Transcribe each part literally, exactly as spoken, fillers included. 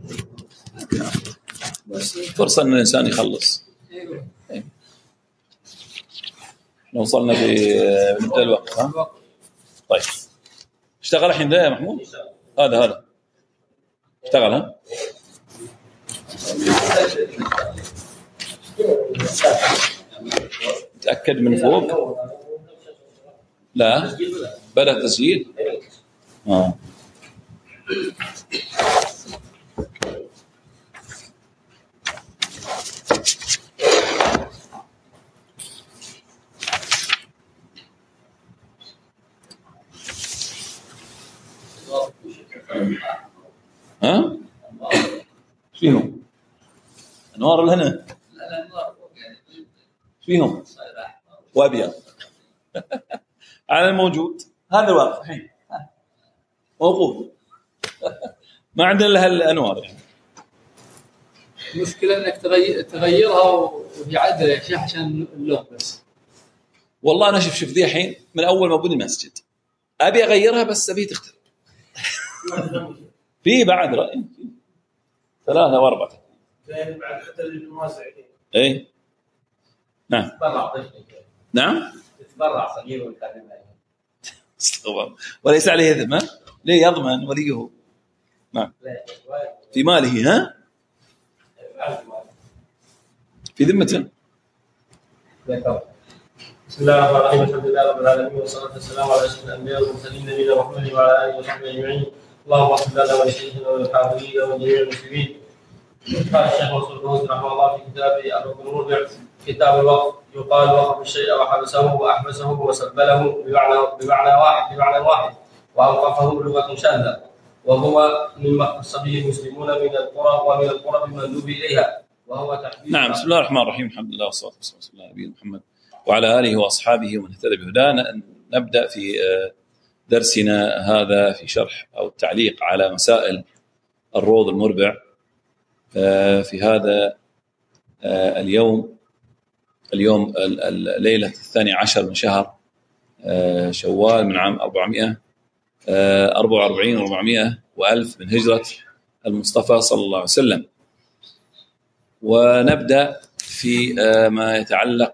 فرصة أن الإنسان يخلص. لو وصلنا في نبدأ الوقت. ها؟ طيب اشتغل الحين ذا يا محمود. هذا هذا اشتغل. ها تأكد من فوق. لا بدأ تسجيل. آه. ها فيهم أنوار لهنا فيهم وأبيض على الموجود. هذا الواقع الحين موقوف ما عندنا لها الأنوار يعني. المشكلة إنك تغير تغيرها وهي عدل يا شيخ عشان اللون بس. والله أنا شوف شوف ذي الحين من أول ما بني المسجد أبي أغيرها بس أبي تختلف. في بعد رأي ثلاثة وأربعة زين بعد حتى الموزع إيه نعم نعم تتبرع صغير والكلام وليس عليه إثم. ليه يضمن وليه نعم في ماله. ها في ذمته. بسم الله الرحمن الرحيم الحمد لله رب العالمين والصلاة والسلام على أشرف الأنبياء والمرسلين نبينا محمد وعلى آله وصحبه أجمعين. اللهم صل على ولشيخنا والحاضرين وجميع المسلمين. قال الشيخ منصور الفوزي رحمه الله في كتابه الركن المربع كتاب الوقف يقال وقف الشيء وحبسه وأحبسه وسبله بمعنى بمعنى واحد بمعنى واحد وأوقفه لغة شاذة وهو مما اختص به المسلمون من القرى ومن القرى المندوب إليها وهو تحديد. نعم بسم الله الرحمن الرحيم الحمد لله والصلاة والسلام على نبينا محمد وعلى آله وأصحابه ومن اهتدى بهداه. نبدأ في درسنا هذا في شرح أو التعليق على مسائل الروض المربع في هذا اليوم اليوم الليلة الثاني عشر من شهر شوال من عام أربعمائة وأربعة وأربعين وأربعمائة وألف من هجرة المصطفى صلى الله عليه وسلم. ونبدأ في ما يتعلق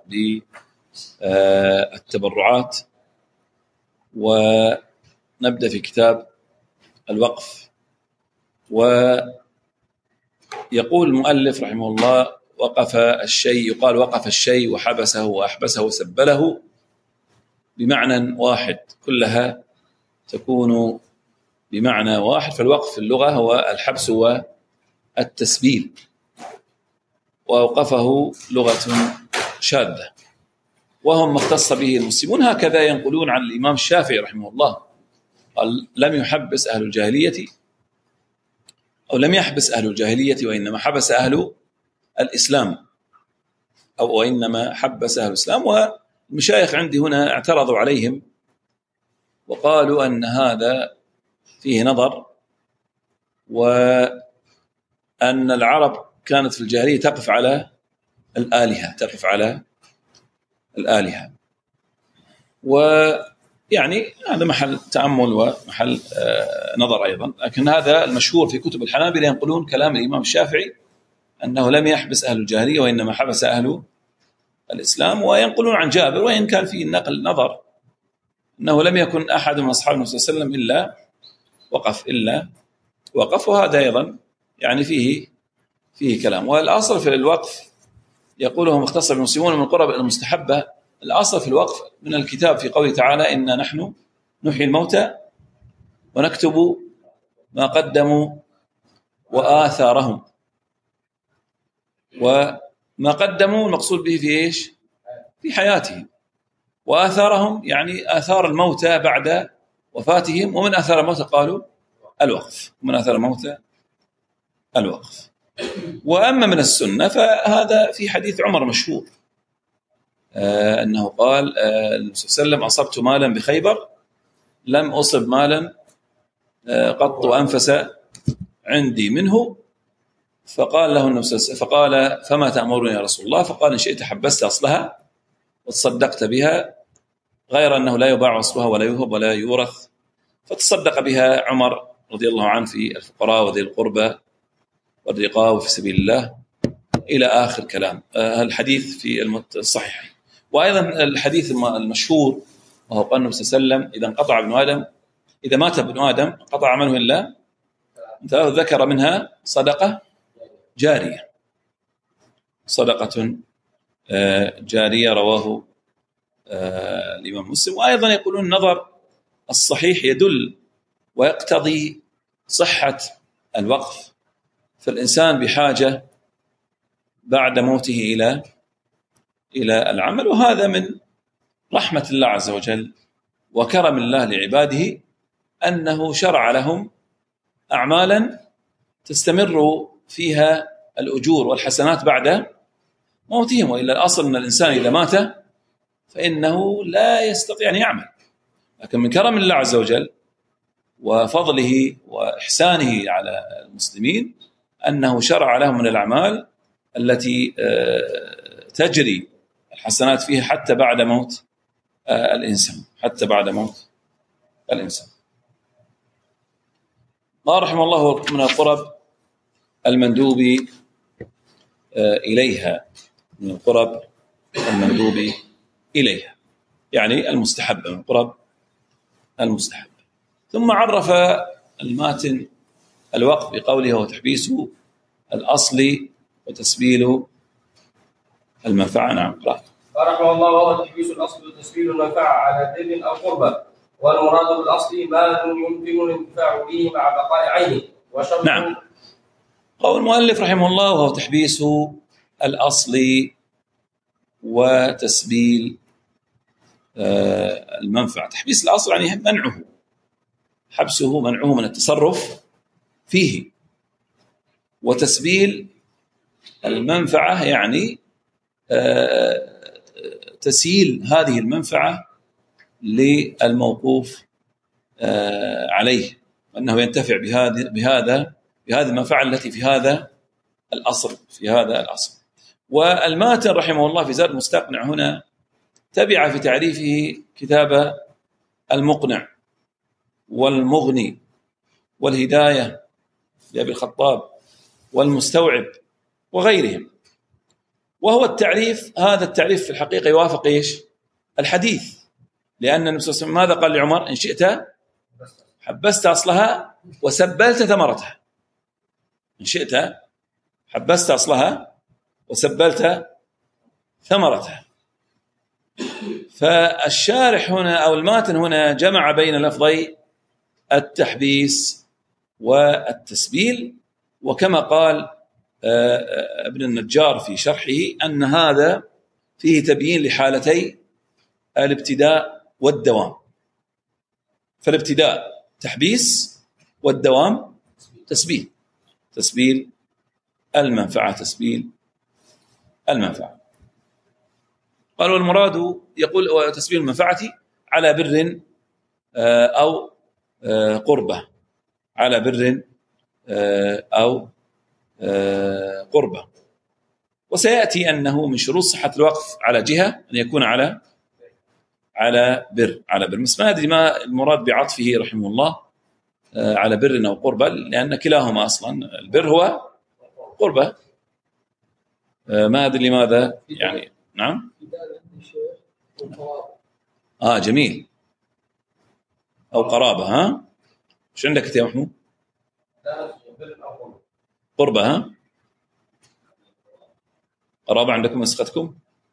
بالتبرعات ونبدأ في كتاب الوقف. ويقول المؤلف رحمه الله وقف الشيء يقال وقف الشيء وحبسه وأحبسه وسبله بمعنى واحد كلها تكون بمعنى واحد. فالوقف في اللغة هو الحبس والتسبيل وأوقفه لغة شاذة وهم مختص به المسلمون. هكذا ينقلون عن الإمام الشافعي رحمه الله قال لم يحبس أهل الجاهلية أو لم يحبس أهل الجاهلية وإنما حبس أهل الإسلام أو وإنما حبس أهل الإسلام. والمشايخ عندي هنا اعترضوا عليهم وقالوا أن هذا فيه نظر وأن العرب كانت في الجاهلية تقف على الآلهة تقف على الآلهة ويعني هذا محل تأمل ومحل نظر أيضا. لكن هذا المشهور في كتب الحنابلة ينقلون كلام الإمام الشافعي أنه لم يحبس أهل الجاهلية وإنما حبس أهل الإسلام. وينقلون عن جابر وإن كان فيه النقل نظر أنه لم يكن أحد من أصحاب النبي صلى الله عليه وسلم إلا وقف إلا وقف. وهذا أيضا يعني فيه فيه كلام. والأصل في الوقف يقوله مختص بالمسلمون من القرب المستحبة. الأصل في الوقف من الكتاب في قوله تعالى إنا نحن نحيي الموتى ونكتب ما قدموا وآثارهم. وما قدموا المقصود به في إيش؟ في حياتهم. وآثارهم يعني آثار الموتى بعد وفاتهم. ومن آثار الموتى قالوا الوقف ومن آثار الموتى الوقف. وأما من السنة فهذا في حديث عمر مشهور آه أنه قال آه النبي صلى الله عليه وسلم أصبت مالا بخيبر لم أصب مالا آه قط أنفس عندي منه. فقال له النبي صلى الله عليه وسلم فقال فما تأمرني يا رسول الله؟ فقال إن شئت حبست أصلها وتصدقت بها غير أنه لا يباع أصلها ولا يوهب ولا يورث. فتصدق بها عمر رضي الله عنه في الفقراء وذي القربى والرقاب في سبيل الله إلى آخر كلام الحديث في الصحيح. وأيضا الحديث المشهور وهو قال النبي صلى الله عليه وسلم: إذا انقطع ابن آدم إذا مات ابن آدم انقطع عمله إلا ذكر منها صدقة جارية، صدقة جارية، رواه الإمام مسلم. وأيضا يقولون النظر الصحيح يدل ويقتضي صحة الوقف، فالإنسان بحاجة بعد موته إلى إلى العمل، وهذا من رحمة الله عز وجل وكرم الله لعباده أنه شرع لهم أعمالا تستمر فيها الأجور والحسنات بعد موتهم. وإلا الأصل أن الإنسان إذا مات فإنه لا يستطيع أن يعمل، لكن من كرم الله عز وجل وفضله وإحسانه على المسلمين أنه شرع لهم من الأعمال التي تجري الحسنات فيها حتى بعد موت الإنسان، حتى بعد موت الإنسان. ما رحمه الله من القرب المندوب إليها، من القرب المندوب إليها يعني المستحب، من القرب المستحب. ثم عرف الماتن الوقف بقوله: هو تحبيس الأصل وتسبيل المنفعة. نعم، قرأت. رحمه الله: وهو تحبيس الأصل وتسبيل المنفعة على دين أو قربة، والمراد بالأصل ما يمكن الانتفاع به مع بقاء عينه وشرط. نعم. قول المؤلف رحمه الله: وهو تحبيس الأصل وتسبيل المنفعة. تحبيس الأصل يعني منعه، حبسه، منعه من التصرف فيه. وتسبيل المنفعة يعني تسييل هذه المنفعة للموقوف عليه، أنه ينتفع بهذه بهذا بهذه المنفعة التي في هذا الأصل في هذا الأصل. والماتن رحمه الله في زاد المستقنع هنا تبع في تعريفه كتاب المقنع والمغني والهداية لأبي الخطاب والمستوعب وغيرهم. وهو التعريف، هذا التعريف في الحقيقة يوافق إيش؟ الحديث، لأن النبي صلى الله عليه وسلم ماذا قال لعمر؟ إن شئت حبست أصلها وسبلت ثمرتها. إن شئت حبست أصلها وسبلت ثمرتها. فالشارح هنا أو الماتن هنا جمع بين لفظي التحبيس والتسبيل، وكما قال ابن النجار في شرحه أن هذا فيه تبيين لحالتي الابتداء والدوام. فالابتداء تحبيس والدوام تسبيل، تسبيل المنفعة، تسبيل المنفعة. قال: والمراد يقول تسبيل المنفعة على بر أو قربة، على بر أو قربة. وسيأتي أنه من شروط صحة الوقف على جهة أن يكون على على بر على بر بس ما أدري ما المراد بعطفه رحمه الله على بر أو قربة، لأن كلاهما أصلا البر هو قربة. ما أدري لماذا يعني. نعم. آه جميل. أو قرابة. ها شو عندك يا محمود؟ قربة. ها قرابة عندكم نسختكم؟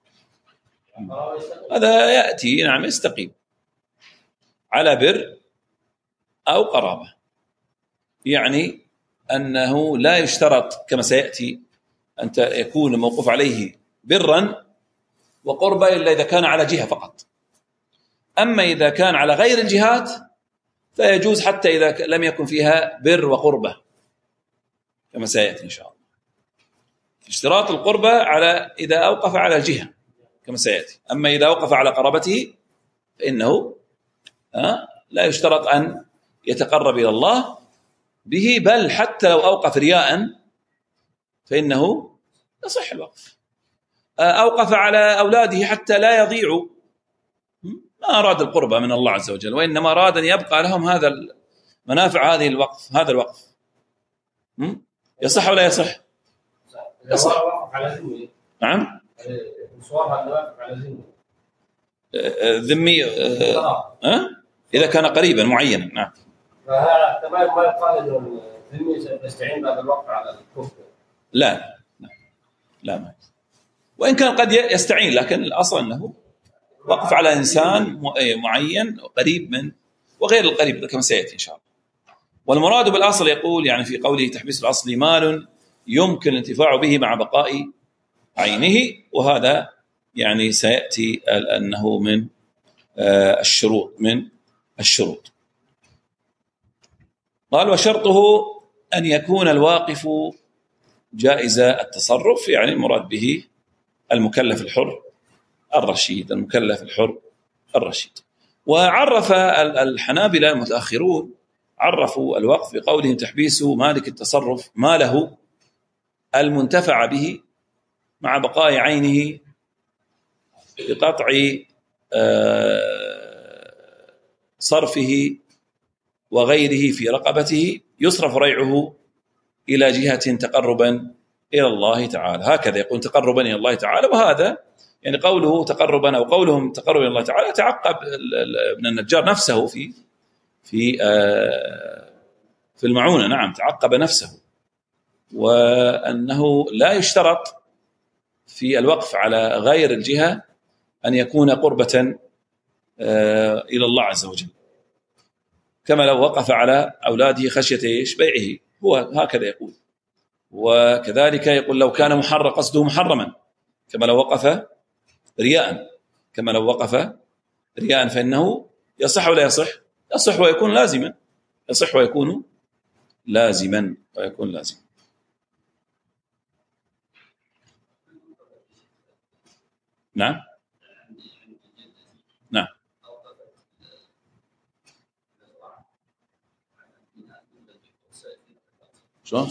هذا يأتي نعم يستقيم على بر أو قرابة، يعني أنه لا يشترط كما سيأتي أن يكون موقوف عليه برا وقربة إلا إذا كان على جهة فقط. أما إذا كان على غير الجهات فيجوز حتى إذا لم يكن فيها بر وقربة كما سيأتي إن شاء الله. اشتراط القربة على إذا أوقف على الجهة كما سيأتي، أما إذا أوقف على قرابته فإنه لا يشترط أن يتقرب إلى الله به، بل حتى لو أوقف رياء فإنه يصح الوقف. أوقف على أولاده حتى لا يضيعوا، ما أراد القربة من الله عز وجل، وإنما أراد أن يبقى لهم هذا المنافع، هذه الوقف هذا الوقف يصح ولا يصح؟ يصح. نعم. ذمي أه؟ إذا كان قريبا معينا. نعم. فهذا تمام ما يقال إنه الذمي سيستعين بعد الوقف على الكفر. لا لا لا ما. وإن كان قد يستعين، لكن الأصل أنه وقف على إنسان معين قريب من وغير القريب كما سيأتي إن شاء الله. والمراد بالأصل يقول يعني في قوله تحبيس الأصل مال يمكن الانتفاع به مع بقاء عينه، وهذا يعني سيأتي أنه من الشروط من الشروط. قال وشرطه أن يكون الواقف جائز التصرف، يعني المراد به المكلف الحر الرشيد، المكلف الحر الرشيد. وعرف الحنابلة المتأخرون عرفوا الوقف بقولهم تحبيس مالك التصرف ماله المنتفع به مع بقاء عينه بقطع صرفه وغيره في رقبته يصرف ريعه إلى جهة تقربا إلى الله تعالى. هكذا يقول تقربا إلى الله تعالى. وهذا يعني قوله تقربا أو قولهم تقربا إلى الله تعالى تعقب ابن النجار نفسه في في في المعونة. نعم تعقب نفسه، وأنه لا يشترط في الوقف على غير الجهة أن يكون قربة إلى الله عز وجل، كما لو وقف على أولاده خشية إيش بيعه، هو هكذا يقول. وكذلك يقول لو كان محرم قصده محرما، كما لو وقف رياء كما لو وقف رياء فإنه يصح ولا يصح؟ يصح ويكون لازما، يصح ويكون لازما ويكون لازما. نعم نعم. شلون؟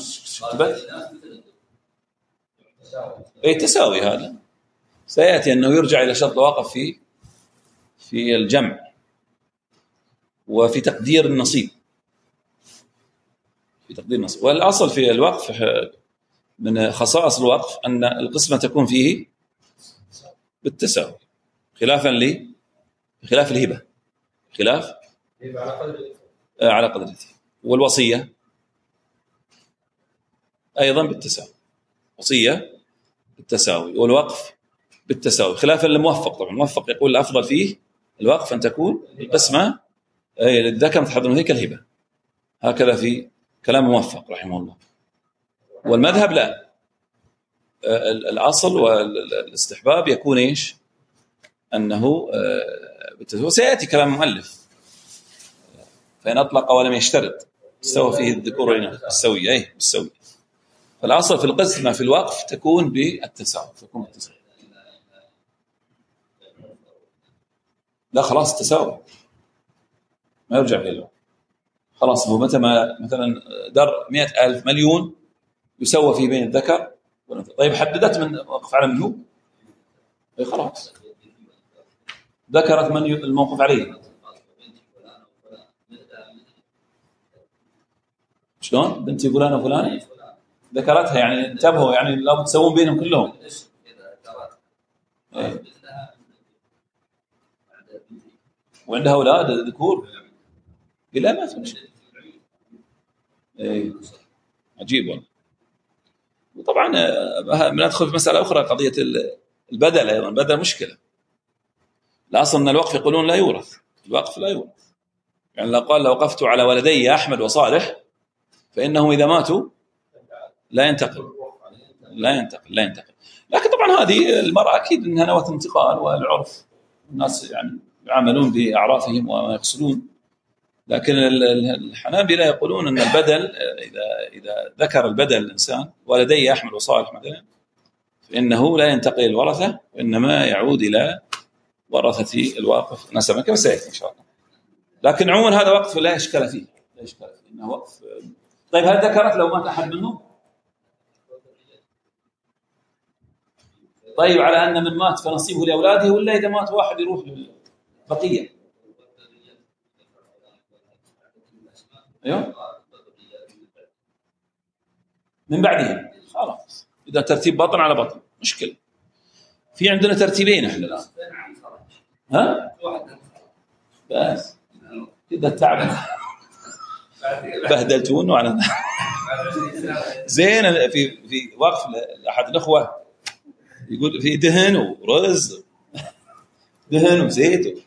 اي تساوي، هذا سيأتي أنه يرجع إلى شرط الواقف في في الجمع وفي تقدير النصيب، في تقدير النصيب. والأصل في الوقف من خصائص الوقف أن القسمة تكون فيه بالتساوي، خلافا لي خلاف الهبة، خلاف على قدرته. والوصية أيضا بالتساوي، وصية بالتساوي، والوقف بالتساوي، خلافا للموفق. طبعا الموفق يقول الأفضل فيه الوقف أن تكون القسمة للذكر مثل حظ الأنثيين كالهبة، هكذا في كلام موفق رحمه الله. والمذهب لا، الأصل والاستحباب يكون إيش أنه بالتساوي. سيأتي كلام المؤلف فإن أطلق ولم يشترط استوى فيه الذكور والإناث السوية، أي بالسوية. فالأصل في القسمة في الوقف تكون بالتساوي، تكون بالتساوي. لا خلاص التساوي ما يرجع إليه، خلاص. هو متى ما مثلا در مئة ألف مليون يسوى في بين الذكر. طيب حددت من وقف على مليون، اي خلاص ذكرت من الموقف عليه. شلون بنتي فلان وفلان ذكرتها، يعني انتبهوا، يعني لا بتسوون بينهم كلهم. ايه. وعندها اولاد ذكور بلا ما في شيء. ايه عجيب والله. وطبعا بندخل في مسألة أخرى، قضية البدل. أيضا البدل مشكلة. الأصل أن الوقف يقولون لا يورث، الوقف لا يورث. يعني لو قال لو وقفت على ولدي أحمد وصالح فإنهم إذا ماتوا لا ينتقل لا ينتقل لا ينتقل لكن طبعا هذه المرأة أكيد أنها نوت انتقال، والعرف الناس يعني يعاملون بأعرافهم وما يقصدون. لكن الحنابلة يقولون أن البدل إذا إذا ذكر البدل الإنسان ولدي أحمد وصالح مثلا فإنه لا ينتقل الورثة، وإنما يعود إلى ورثة الواقف نسبا كما سيأتي إن شاء الله. لكن عموما هذا وقف لا إشكال فيه، لا إشكال فيه إنه وقف. طيب هل ذكرت لو مات أحد منهم؟ طيب على أن من مات فنصيبه لأولاده، ولا إذا مات واحد يروح للبقية؟ أيوه من بعدهم خلاص. إذا ترتيب بطن على بطن مشكلة. في عندنا ترتيبين احنا الآن. ها؟ بس كذا تعب بهدلتونه على زين. في في وقف لأحد الأخوة يقول في دهن ورز دهن وزيت.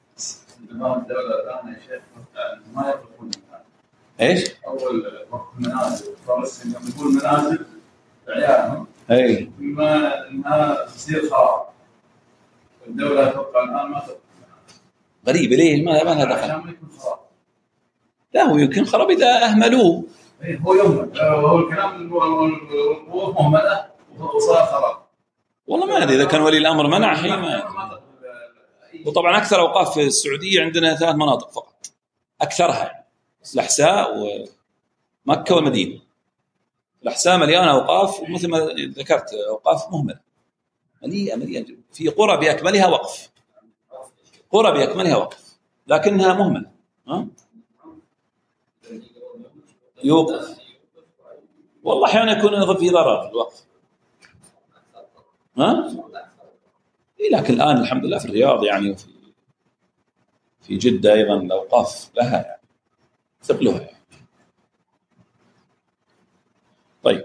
ما يطلقون ايش؟ اول وقت منازل فلسطين لما يقول منازل عيالهم اي ما انها تصير خراب. الدوله اتوقع الان ما تطلق. غريبه ليه؟ ما ما هذا عشان ما يكون خراب. لا هو يمكن خراب اذا اهملوه. اي هو يهمل. هو الكلام هو مهمله وصار خراب. والله ما ادري اذا كان ولي الامر منع حين ما. وطبعا اكثر اوقاف في السعوديه عندنا ثلاث مناطق فقط اكثرها، الأحساء ومكة والمدينة. الأحساء مليانة أوقاف، ومثل ما ذكرت أوقاف مهملة مليئة مليئة. في قرى بأكملها وقف، قرى بأكملها وقف لكنها مهملة. ها؟ يوقف والله أحيانا يكون في ضرر في الوقف. ها؟ إيه لكن الآن الحمد لله في الرياض يعني وفي في جدة أيضا الأوقاف لها يعني ثقلها يعني. طيب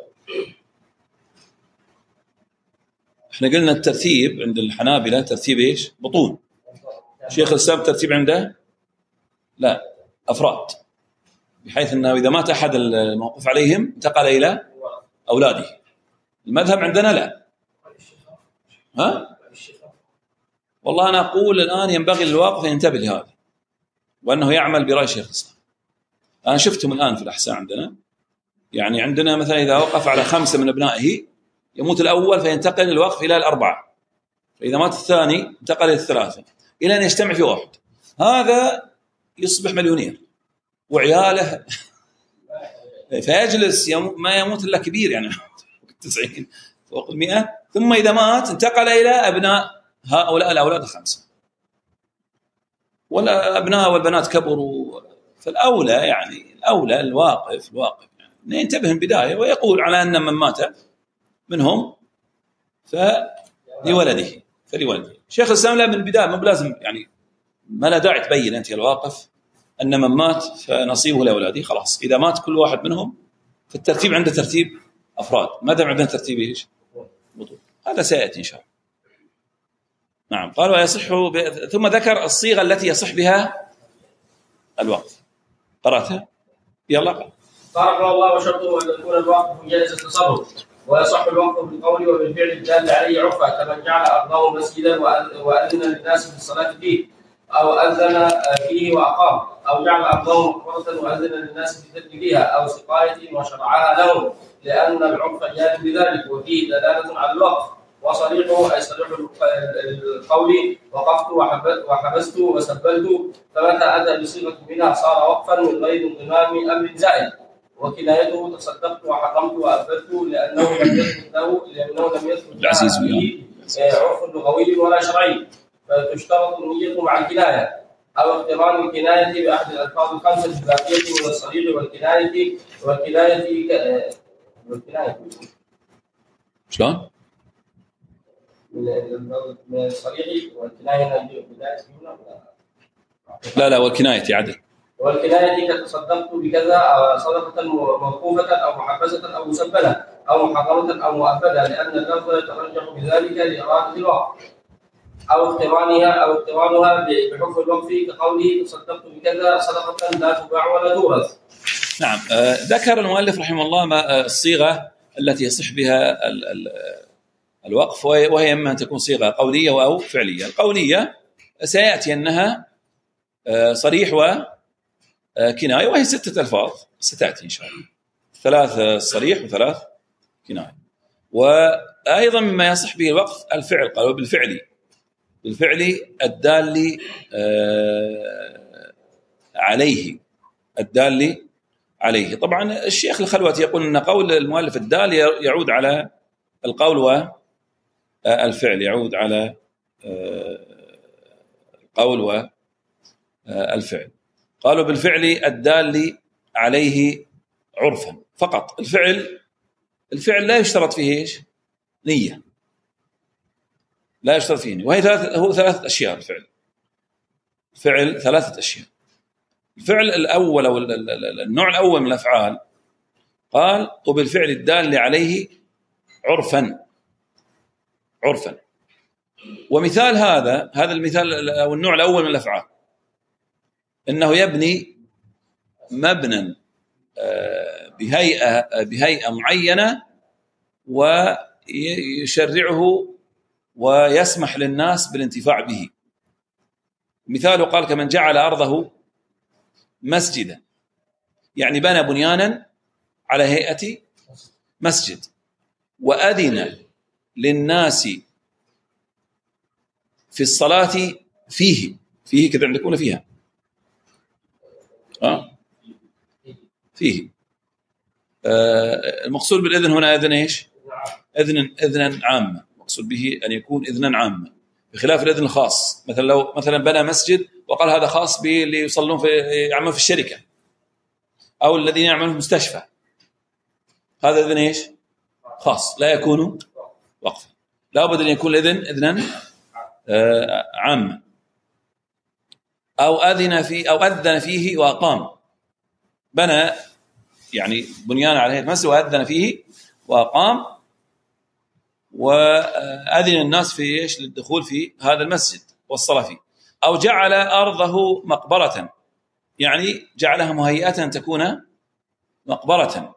احنا قلنا الترتيب عند الحنابلة ترتيب ايش؟ بطون. شيخ الإسلام ترتيب عنده لا أفراد، بحيث أنه إذا مات أحد الموقوف عليهم انتقل إلى أولاده. المذهب عندنا لا. ها؟ والله أنا أقول الآن ينبغي للواقف أن ينتبه لهذا، وأنه يعمل برأي شيخ الإسلام. أنا شفتهم الآن في الأحساء عندنا، يعني عندنا مثلا إذا وقف على خمسة من أبنائه يموت الأول فينتقل الوقف إلى الأربعة، فإذا مات الثاني انتقل إلى الثلاثة إلى أن يجتمع في واحد. هذا يصبح مليونير وعياله فيجلس يمو ما يموت إلا كبير يعني تسعين فوق المئة، ثم إذا مات انتقل إلى أبناء هؤلاء الأولاد الخمسة، ولا أبناء والبنات كبروا. فالأولى يعني الأولى الواقف الواقف يعني ينتبه من بداية ويقول على أن من مات منهم فلولده فلولده. شيخ الإسلام لا من البداية ما بلازم يعني ما لا داعي تبين أنت الواقف أن من مات فنصيبه لأولاده خلاص. إذا مات كل واحد منهم فالترتيب عنده ترتيب أفراد، ما دام عندنا ترتيب إيش بطول. هذا سيأتي إن شاء الله. نعم. قال ويصح ب... ثم ذكر الصيغة التي يصح بها الوقف. قرأتها؟ يلا قرأ. قال الله وشرطه أن يكون الوقف جائز التصرف، ويصح الوقف بالقول وبالفعل الدال عليه عرفا، كمن جعل أرضه مسجدا وأذن للناس في الصلاة فيه، أو أذن فيه وأقام، أو جعل أرضه مقبرة وأذن للناس في الدفن فيها، أو سقاية وشرعها لهم، لأن العرف جار بذلك، وفيه دلالة على الوقف. وصريحه أي صريح القول وقفت وحبست وسبلت، فمتى أتى بصيغة منها صار وقفا من غير انضمام أمر زائد. وكنايته تصدقت وحرمت وأبدت، لأنه لم يثبت له لأنه لم يثبت له عرف لغوي ولا شرعي، فتشترط النية مع الكناية، أو اقتران الكناية بأحد الألفاظ الخمسة الباقية من الصريح والكناية والكناية والكناية شلون؟ من الصريح والكناية لا لا والكناية عدل. والكناية كتصدقت بكذا أو صدقة موقوفة أو محبسة أو مسبلة أو محرمة أو مؤبدة، لأن اللفظ يترجح بذلك لإرادة الوقف، أو اقترانها أو اقترانها بحكم الوقف كقوله تصدقت بكذا صدقة لا تباع ولا تورث. نعم. آه ذكر المؤلف رحمه الله ما آه الصيغة التي يصح بها ال ال الوقف، وهي إما أن تكون صيغة قولية أو فعلية. القولية سيأتي أنها آه صريح وكناية، وهي ستة ألفاظ ستأتي إن شاء الله، ثلاث صريح وثلاث كناية. وأيضا مما يصح به الوقف الفعل، قالوا بالفعل بالفعل الدال آه عليه الدال عليه. طبعا الشيخ الخلوتي يقول أن قول المؤلف الدال يعود على القول والفعل، يعود على القول والفعل. قالوا بالفعل الدال عليه عرفا فقط. الفعل الفعل لا يشترط فيه إيش؟ نية، لا يشترط فيه نية. وهي ثلاث هو ثلاثة أشياء. الفعل فعل ثلاثة أشياء. الفعل الأول أو النوع الأول من الأفعال قال وبالفعل الدال عليه عرفا عرفا. ومثال هذا هذا المثال أو النوع الأول من الأفعال إنه يبني مبنى بهيئة بهيئة معينة ويشرعه ويسمح للناس بالانتفاع به. مثاله قال كمن جعل أرضه مسجدا، يعني بنى بنيانا على هيئة مسجد وأذن للناس في الصلاة فيه فيه كذا عندكم فيها أه؟ فيه آه المقصود بالإذن هنا إذن إيش؟ إذن إذنا عامة، مقصود به أن يكون إذنا عامة بخلاف الإذن الخاص. مثلا لو مثلا بنى مسجد وقال هذا خاص باللي يصلون في يعملون في الشركة أو الذين يعملون في مستشفى، هذا إذن إيش؟ خاص لا يكون وقفا، لا بد أن يكون الإذن إذنا آه عامة. أو أذن في أو أذن فيه وأقام، بنى يعني بنيان على هيئة مسجد وأذن فيه وأقام وأذن الناس في إيش للدخول في هذا المسجد والصلاة فيه. أو جعل أرضه مقبرة، يعني جعلها مهيئة أن تكون مقبرة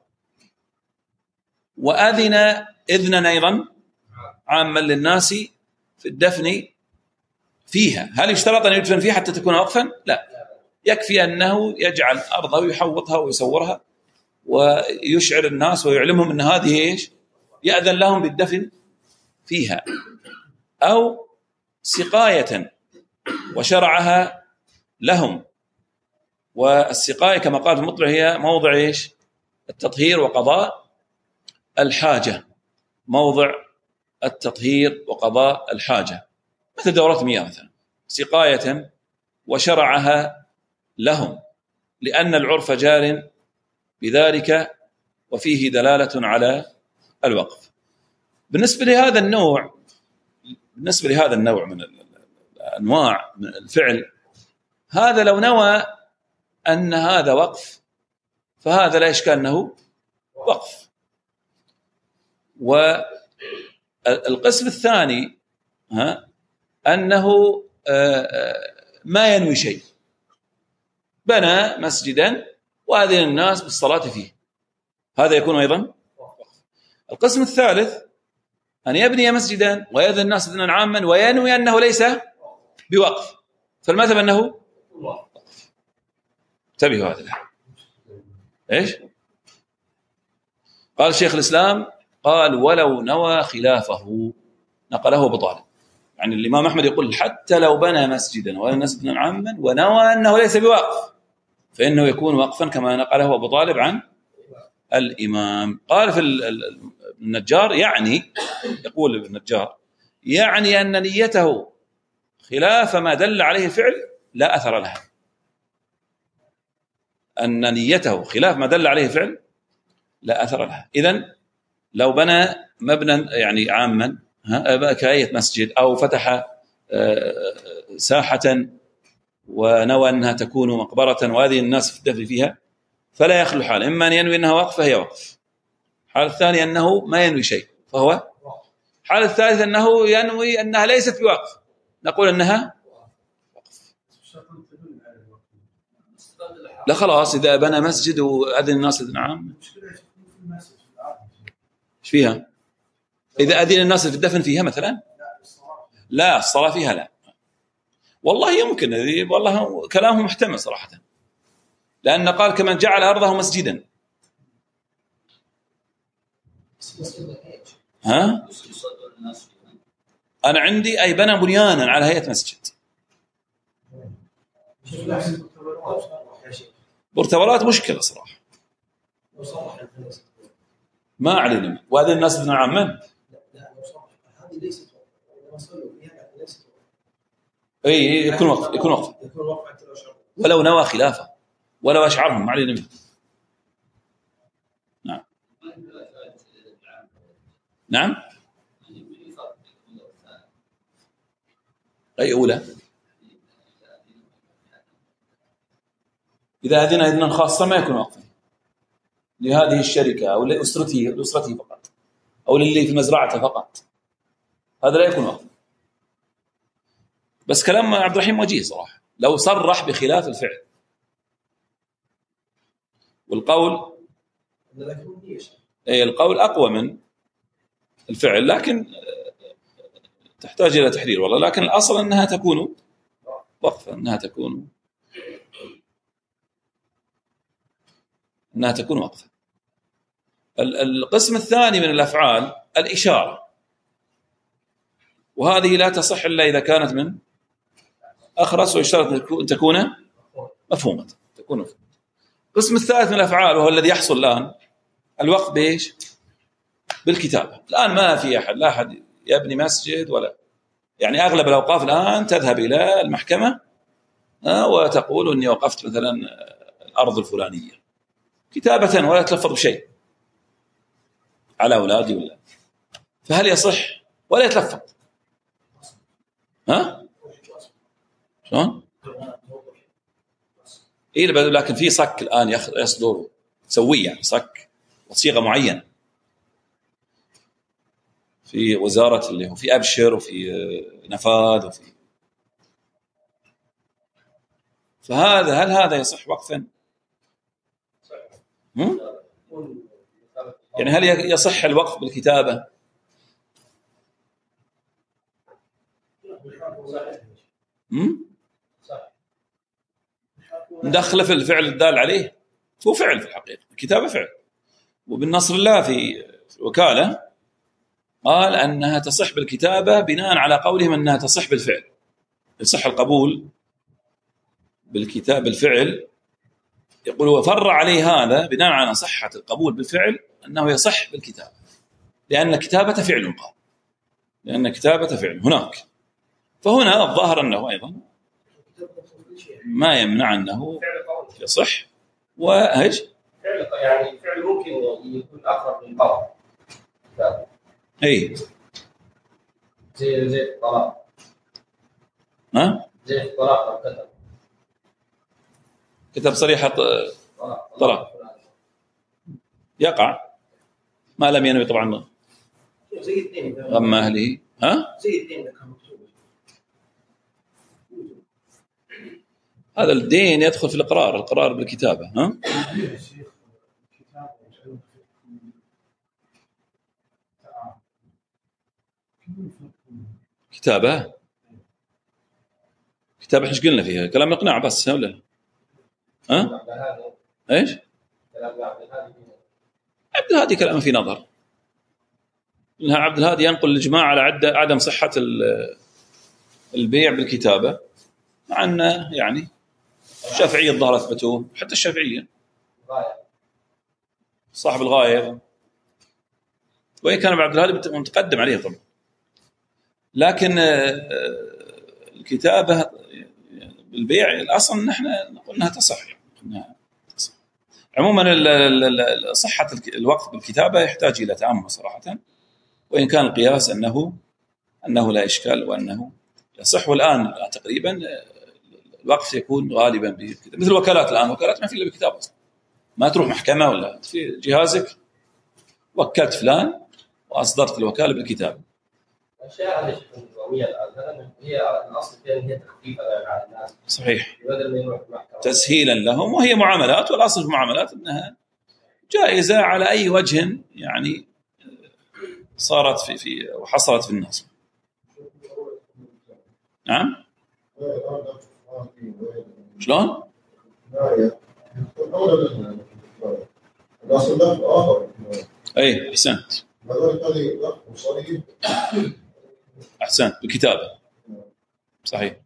وأذن إذنا أيضا عاما للناس في الدفن فيها. هل يشترط أن يدفن فيها حتى تكون وقفا؟ لا، يكفي أنه يجعل أرضه ويحوطها ويصورها ويشعر الناس ويعلمهم أن هذه إيش، يأذن لهم بالدفن فيها. أو سقاية وشرعها لهم، والسقاية كما قال المطلع هي موضع إيش؟ التطهير وقضاء الحاجة، موضع التطهير وقضاء الحاجة، مثل دورات مياه مثلا. سقاية وشرعها لهم لأن العرف جار بذلك وفيه دلالة على الوقف. بالنسبة لهذا النوع بالنسبة لهذا النوع من الأنواع من الفعل، هذا لو نوى أن هذا وقف فهذا لا إشكال أنه وقف. والقسم الثاني ها أنه ما ينوي شيء، بنى مسجدا وأذن الناس بالصلاة فيه، هذا يكون أيضا وقف. القسم الثالث أن يبني مسجدا ويأذن الناس إذنا عاما وينوي أنه ليس بوقف، فالمذهب أنه وقف. انتبهوا هذا الحال. إيش قال شيخ الإسلام؟ قال ولو نوى خلافه نقله أبو طالب. يعني الإمام أحمد يقول حتى لو بنى مسجدا وأذن الناس إذنا عاما ونوى أنه ليس بوقف فإنه يكون وقفا كما نقله أبو طالب عن الإمام. قال في النجار يعني يقول ابن النجار يعني أن نيته خلاف ما دل عليه الفعل لا أثر لها، أن نيته خلاف ما دل عليه الفعل لا أثر لها. إذن لو بنى مبنى يعني عاما كهيئة مسجد أو فتح ساحة ونوى أنها تكون مقبرة وهذه الناس في الدفن فيها فلا يخلو حال، إما أن ينوي أنها وقف فهي وقف، حال الثاني أنه ما ينوي شيء فهو، حال الثالث أنه ينوي أنها ليست بوقف نقول أنها وقف. لا خلاص إذا بنى مسجد وأذن الناس إذن عام إيش فيها؟ إذا أذن الناس في الدفن فيها مثلا لا الصلاة فيها لا، والله يمكن، والله كلامه محتمل صراحة، لأن قال كمن جعل أرضه مسجدا. ها؟ أنا عندي أي بنى بنيانا على هيئة مسجد. برتبرات مشكلة صراحة ما علينا. وهذه الناس ابن عمان اي يكون وقف يكون وقف ولو نوى خلافه ولو اشعرهم ما علينا منه. نعم نعم. أي أولى؟ إذا أذن إذنا خاصة ما يكون وقفا لهذه الشركة أو لأسرته لأسرته فقط أو للي في مزرعته فقط، هذا لا يكون وقفا. بس كلام عبد الرحيم وجيه صراحة لو صرح بخلاف الفعل. والقول أي القول أقوى من الفعل، لكن تحتاج إلى تحرير والله، لكن الأصل أنها تكون وقفا، أنها تكون أنها تكون وقفا. القسم الثاني من الأفعال الإشارة، وهذه لا تصح إلا إذا كانت من أخرس ويشترط أن تكون مفهومة تكون مفهومة. القسم الثالث من الأفعال وهو الذي يحصل الآن الوقف بإيش؟ بالكتابة. الآن ما في أحد، لا أحد يبني مسجد ولا يعني أغلب الأوقاف الآن تذهب إلى المحكمة وتقول أني وقفت مثلا الأرض الفلانية كتابة ولا تلفظ بشيء على أولادي ولا، فهل يصح ولا يتلفظ؟ ها؟ شلون؟ إيه لكن في صك الآن يصدر تسويه يعني صك وصيغة معينة في وزارة اللي هو في أبشر وفي نفاذ وفي، فهذا هل هذا يصح وقفا؟ يعني هل يصح الوقف بالكتابة؟ ندخله في الفعل الدال عليه، هو فعل في الحقيقة، الكتابة فعل. وبالنصر الله في الوكالة قال أنها تصح بالكتابة بناء على قولهم أنها تصح بالفعل، يصح القبول بالكتاب بالفعل. يقول وفر عليه هذا بناء على صحة القبول بالفعل أنه يصح بالكتابة، لأن كتابة فعل قال، لأن كتابة فعل هناك. فهنا الظاهر أنه أيضا ما يمنع أنه يصح. وهج فعل يعني فعل ممكن يكون أقرب من قول، أي زي زي الطلاق، ها زي الطلاق أو كتب كتب صريحة طلاق يقع ما لم ينوي طبعا غم أهله. ها زي الدين كان مكتوب. هذا الدين يدخل في الإقرار، القرار بالكتابة. ها كتابة كتابة ايش قلنا فيها؟ كلام إقناع بس ولا ها؟ ايش؟ عبد الهادي كلام في نظر، إنها عبد الهادي ينقل الإجماع على عدم صحة البيع بالكتابة، مع أن يعني الشافعية الظاهر أثبتوه، حتى الشافعية صاحب الغاية، وإن كان عبد الهادي متقدم عليه طبعا، لكن الكتابة بالبيع الأصل نحن نقول أنها تصح. عموما صحة الوقف بالكتابة يحتاج إلى تأمل صراحة، وإن كان القياس أنه أنه لا إشكال وأنه يصح. والآن تقريبا الوقف يكون غالبا بالكتابة، مثل الوكالات الآن، وكالات ما في إلا بالكتابة، ما تروح محكمة ولا في جهازك وكلت فلان وأصدرت الوكالة بالكتابة. الأشياء هذه النظامية الآن هي الأصل فيها هي تخفيف على الناس، صحيح، بدل ما يروح المحكمة تسهيلا لهم، وهي معاملات، والأصل في معاملات أنها جائزة على أي وجه يعني صارت في في وحصلت في الناس. نعم شلون؟ أي أحسنت أحسنت بالكتابة صحيح،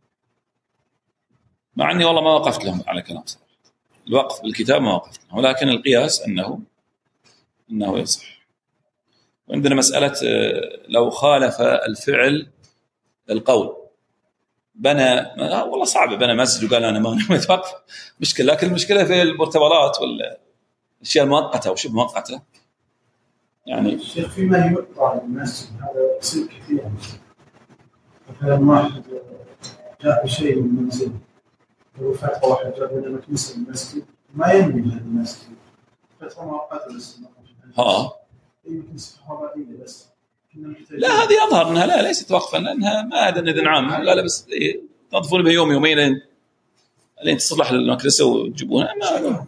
مع أني والله ما وقفت لهم على كلام صراحة، الوقف بالكتاب ما وقفت لهم، ولكن القياس أنه أنه يصح. وعندنا مسألة لو خالف الفعل القول، بنى والله صعب، بنى مسجد وقال أنا ما متوقف مشكلة، لكن المشكلة في المرتبطات والأشياء المؤقتة وشبه مؤقتة، يعني الشيخ فيما يقطع المسجد هذا يصير كثيرا. مثلا واحد جاء بشيء من المنزل وفترة واحد جاب لنا مكنسة المسجد ما ينوي هذا المسجد فترة مؤقتة بس. ها بس لا هذه يظهر انها لا ليست وقفا لانها ما اذن اذن عام لا لا بس إيه تنظفون بها يوم يومين لين لين تصلح المكنسة وتجيبونها ما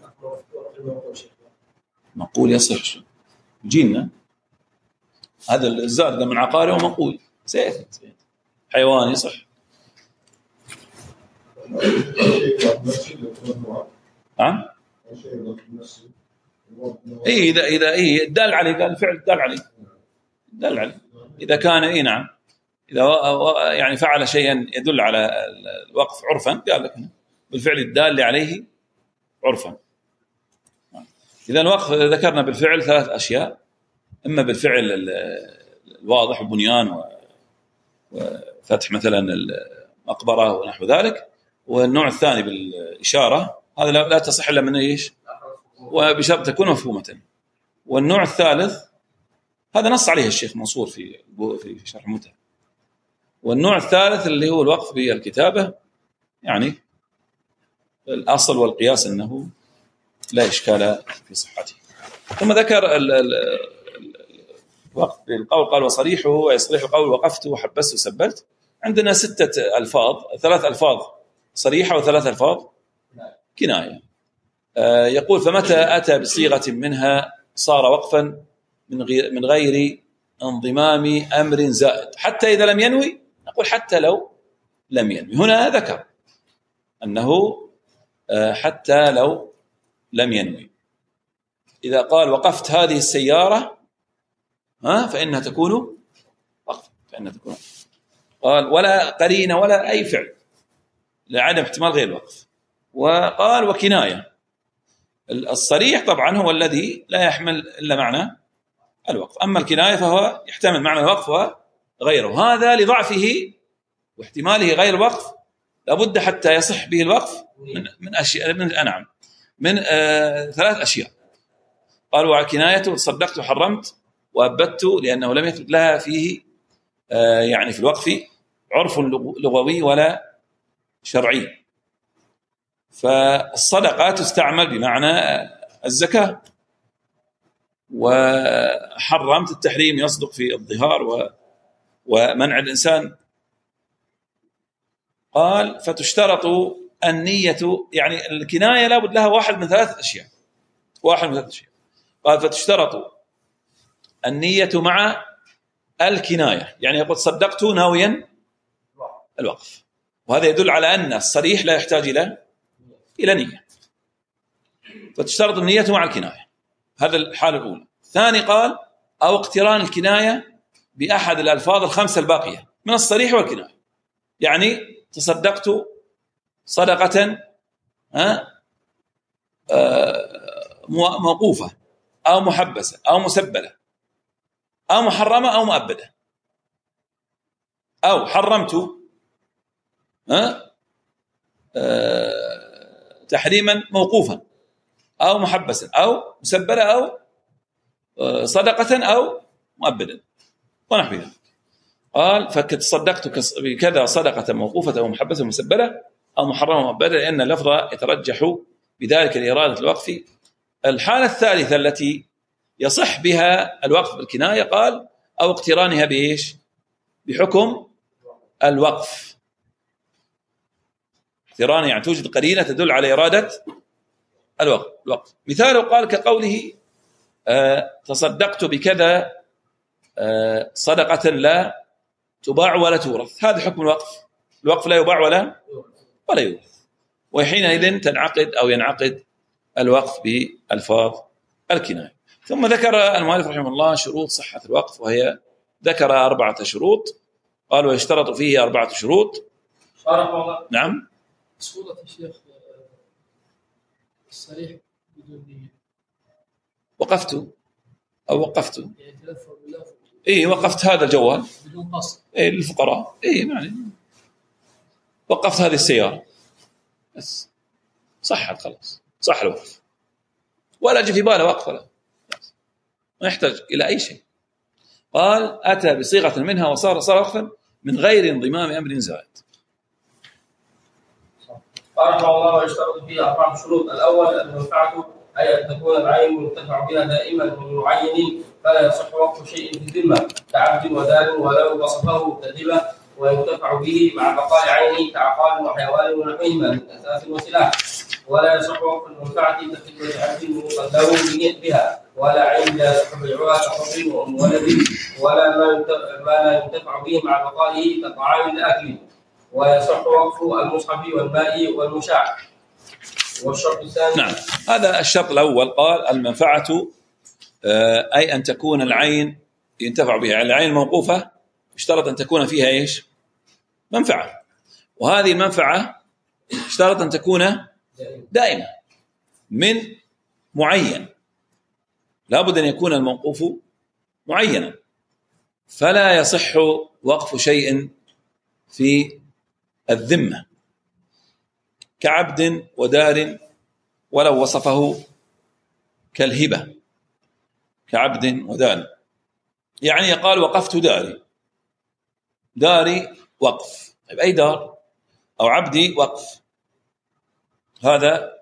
مقول يصح جينا هذا الزاد من عقاري ومنقول سيف حيوان يصح. نعم اي اذا اذا اي دل عليه قال الفعل دل عليه دل عليه اذا كان اي نعم اذا يعني فعل شيئا يدل على الوقف عرفا قال لك بالفعل الدال عليه عرفا. اذا الوقف ذكرنا بالفعل ثلاث اشياء اما بالفعل الواضح البنيان وفتح مثلا المقبره ونحو ذلك والنوع الثاني بالاشاره هذا لا تصح الا من ايش وبشرط تكون مفهومه. والنوع الثالث هذا نص عليه الشيخ منصور في في شرح المتع. والنوع الثالث اللي هو الوقف بالكتابه يعني الاصل والقياس انه لا اشكال في صحته. ثم ذكر الوقف بالقول قال وصريحه ويصريح القول وقفت وحبست وسبلت. عندنا ستة ألفاظ ثلاث ألفاظ صريحة وثلاث ألفاظ كناية. آه يقول فمتى أتى بصيغة منها صار وقفا من غير, من غير انضمام أمر زائد حتى إذا لم ينوي نقول حتى لو لم ينوي. هنا ذكر أنه آه حتى لو لم ينوي إذا قال وقفت هذه السيارة ها فإنها تكون وقف فإنها تكون قال ولا قرينة ولا أي فعل لعدم احتمال غير الوقف. وقال وكناية الصريح طبعا هو الذي لا يحمل إلا معنى الوقف أما الكناية فهو يحتمل معنى الوقف وغيره. هذا لضعفه واحتماله غير الوقف لابد حتى يصح به الوقف من من أشياء من أنعم من آه ثلاث أشياء. قال وكنايته تصدقت وحرمت وأبدت لأنه لم يثبت لها فيه آه يعني في الوقف عرف لغوي ولا شرعي. فالصدقة تستعمل بمعنى الزكاة وحرمت التحريم يصدق في الظهار ومنع الإنسان. قال فتشترط النية يعني الكناية لابد لها واحد من ثلاثة أشياء واحد من ثلاثة أشياء. قال فتشترط النية مع الكناية يعني يقول صدقت ناويا الوقف وهذا يدل على أن الصريح لا يحتاج إلى إلى نية. فتشترط النية مع الكناية هذا الحالة الأولى. ثاني قال أو اقتران الكناية بأحد الألفاظ الخمسة الباقية من الصريح والكناية يعني تصدقت صدقة ها موقوفة أو محبسة أو مسبلة أو محرمة أو مؤبدة أو حرمت ها تحريما موقوفا أو محبسا أو مسبلة أو صدقة أو مؤبدا ونحو ذلك. قال فتصدقت بكذا صدقة موقوفة أو محبسة مسبلة أو محرمة مؤبدة لأن اللفظ يترجح بذلك لإرادة الوقف. الحالة الثالثة التي يصح بها الوقف بالكناية قال أو اقترانها بإيش بحكم الوقف. اقتران يعني توجد قرينة تدل على إرادة الوقف. الوقف مثاله قال كقوله آه تصدقت بكذا آه صدقة لا تباع ولا تورث. هذا حكم الوقف. الوقف لا يباع ولا ولا يورث وحينئذ تنعقد أو ينعقد الوقف بألفاظ الكناية. ثم ذكر المؤلف رحمه الله شروط صحة الوقف وهي ذكر أربعة شروط. قال ويشترط فيه أربعة شروط. نعم صورة الشيخ الصريح بدون نية وقفت أو وقفت يعني تلفظ بالله إيه وقفت هذا الجوال بدون قصد إيه للفقراء إيه يعني وقفت هذه السيارة بس صحت خلاص صح الوقف ولا جي في باله وقف ولا ما يحتاج إلى أي شيء. قال أتى بصيغة منها وصار صار وقفا من غير انضمام أمر زائد. قال رحمه الله ويشترط فيه أربع شروط. الأول المنفعة، أي أن تكون العين المنتفع بها دائما من معين، فلا يصح وقف شيء في الذمة كعبد ودار ولو وصفه كذبة، وينتفع به مع بقاء عينه كعقار وحيوان ونحوهما من أثاث وسلاح. ولا يصح وقف المنفعة كخدمة عبد مصلاه بها، ولا عين لا يصح بيعها كحر وأم ولد، ولا ما لا ينتفع به مع بقائه كطعام الأكل. ويصح وقف المصحف والماء والمشاع. والشرط الثاني نعم، هذا الشرط الأول. قال المنفعة أي أن تكون العين ينتفع بها. العين الموقوفة اشترط أن تكون فيها إيش؟ منفعة، وهذه المنفعة اشترط أن تكون دائمة من معين، لابد أن يكون الموقوف معينا، فلا يصح وقف شيء في الذمة كعبد ودار ولو وصفه كالهبة. كعبد ودار يعني يقال وقفت داري، داري وقف، طيب أي دار؟ أو عبدي وقف، هذا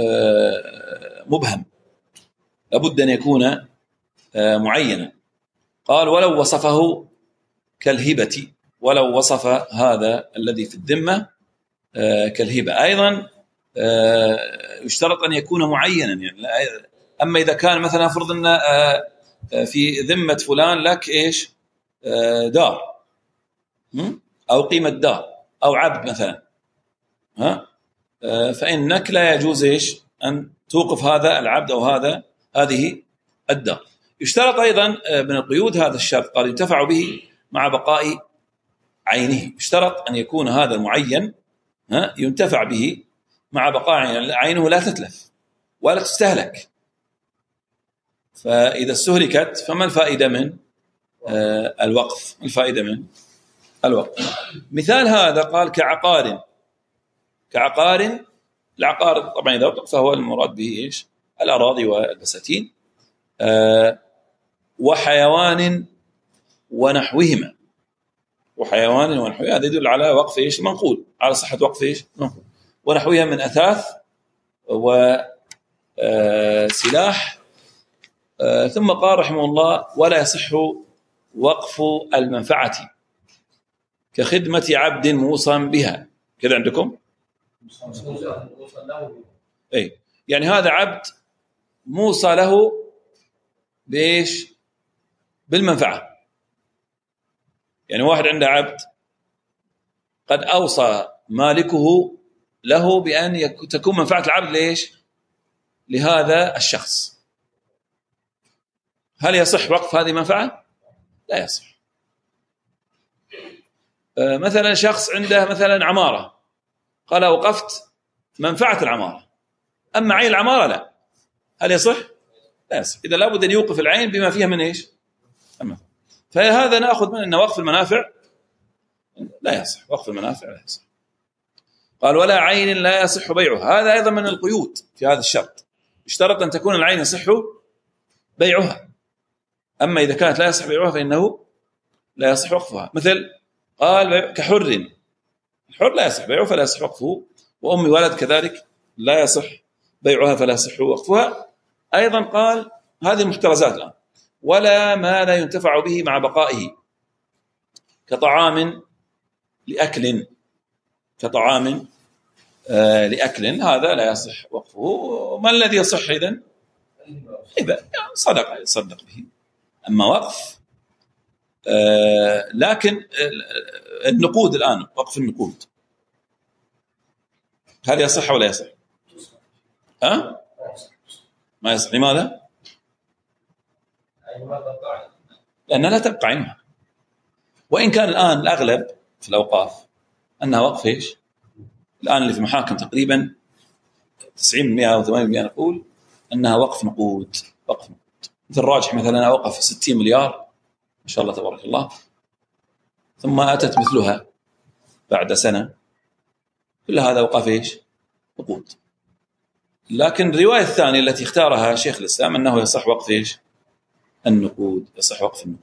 مبهم، لابد أن يكون معينا. قال ولو وصفه كالهبة، ولو وصف هذا الذي في الذمة كالهبة أيضا يشترط أن يكون معينا. يعني أما إذا كان مثلا فرض أن في ذمة فلان لك إيش دار أو قيمة دار أو عبد مثلا، ها، فإنك لا يجوز إيش أن توقف هذا العبد أو هذا هذه الدار. يشترط أيضا من القيود هذا الشرط، قال ينتفع به مع بقاء عينه. يشترط أن يكون هذا المعين ها ينتفع به مع بقاء عينه، لا تتلف ولا تستهلك، فإذا استهلكت فما الفائدة من آه الوقف؟ الفائدة من الوقف. مثال هذا قال كعقار. كعقار، العقار طبعا إذا أطلق فهو المراد به إيش؟ الأراضي والبساتين. آه وحيوان ونحوهما. وحيوان ونحوه هذا يدل على وقف إيش؟ منقول، على صحة وقف إيش؟ منقول. ونحوها من أثاث وسلاح. ثم قال رحمه الله ولا يصح وقف المنفعة كخدمة عبد موصى بها. كذا عندكم؟ أي يعني هذا عبد موصى له بإيش؟ بالمنفعة. يعني واحد عنده عبد قد أوصى مالكه له بأن تكون منفعة العبد ليش؟ لهذا الشخص. هل يصح وقف هذه المنفعة؟ لا يصح. مثلا شخص عنده مثلا عمارة، قال وقفت منفعة العمارة، أما عين العمارة لا. هل يصح؟ لا يصح. إذا لابد أن يوقف العين بما فيها من إيش؟ أما فهذا نأخذ من أن وقف المنافع لا يصح. وقف المنافع لا يصح. قال ولا عين لا يصح بيعها. هذا أيضا من القيود في هذا الشرط. اشترط أن تكون العين يصح بيعها، أما إذا كانت لا يصح بيعها فإنه لا يصح وقفها. مثل قال كحر، الحر لا يصح بيعه فلا يصح وقفه، وأم ولد كذلك لا يصح بيعها فلا يصح وقفها. أيضا قال هذه المحترزات الآن. ولا ما لا ينتفع به مع بقائه كطعام لأكل. كطعام آه لأكل هذا لا يصح وقفه. ما الذي يصح إذن؟ إذا صدق يصدق به. أما وقف آه لكن آه النقود الآن، وقف النقود هل يصح ولا يصح؟ ها؟ ما يصح. لماذا؟ لأنها لا تبقى عينها، وإن كان الآن الأغلب في الأوقاف أنها وقف إيش؟ الآن اللي في المحاكم تقريبا تسعين بالمئة أو ثمانين بالمئة نقول أنها وقف نقود. وقف نقود. مثل الراجح مثلا أوقف ستين مليار ما شاء الله تبارك الله، ثم أتت مثلها بعد سنة، كل هذا وقف إيش؟ نقود. لكن الرواية الثانية التي اختارها شيخ الإسلام أنه يصح وقف إيش؟ النقود، يصح وقف النقود.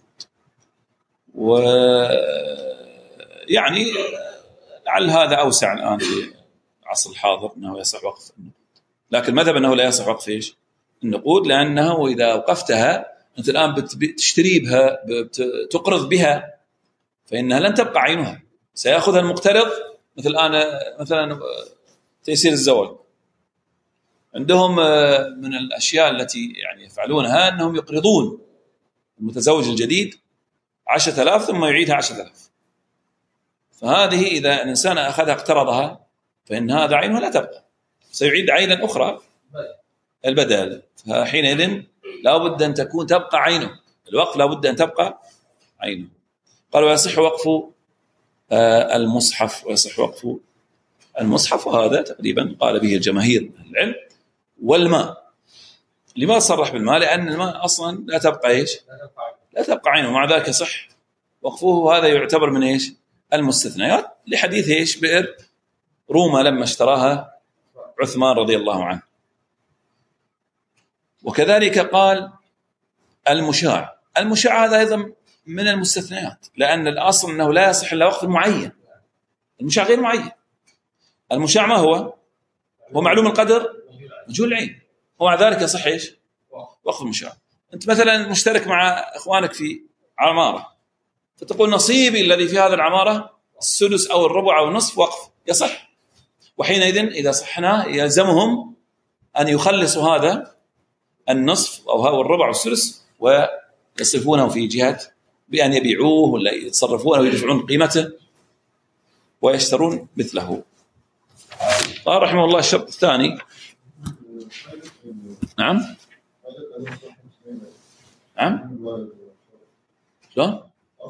ويعني لعل هذا أوسع الآن في العصر الحاضر أنه يصح وقف النقود، لكن مذهب أنه لا يصح وقف إيش النقود، لأنه إذا وقفتها أنت الآن بتشتري بها تقرض بها فإنها لن تبقى عينها، سيأخذها المقترض. مثل الآن مثلا تيسير الزواج عندهم من الأشياء التي يعني يفعلونها أنهم يقرضون المتزوج الجديد عشرة آلاف ثم يعيدها عشرة آلاف، فهذه إذا الإنسان أخذها اقترضها فإن هذا عينه لا تبقى، سيعيد عينا أخرى البدل، فحينئذ لا بد أن تكون تبقى عينه، الوقف لا بد أن تبقى عينه. قال ويصح وقف المصحف، ويصح وقف المصحف، وهذا تقريبا قال به الجماهير العلم. والماء، لما صرح بالماء؟ لأن الماء أصلا لا تبقى إيش لا تبقى عينه، مع ذلك يصح وقفه، وهذا يعتبر من إيش المستثنيات لحديث إيش بئر روما لما اشتراها عثمان رضي الله عنه. وكذلك قال المشاع، المشاع هذا أيضا من المستثنيات، لأن الأصل أنه لا يصح إلا وقف معين، المشاع غير معين. المشاع ما هو؟ هو معلوم القدر مجهول العين، ومع ذلك يصح إيش وقف المشاع. أنت مثلا مشترك مع إخوانك في عمارة، فتقول نصيبي الذي في هذا العمارة السدس أو الربع أو النصف، وقف يصح، وحينئذ إذا صحنا يلزمهم أن يخلصوا هذا النصف أو هذا الربع والسدس ويصرفونه في جهة بأن يبيعوه ولا يتصرفونه ويدفعون قيمته ويشترون مثله. قال رحمه الله الشرط الثاني. نعم نعم شلون؟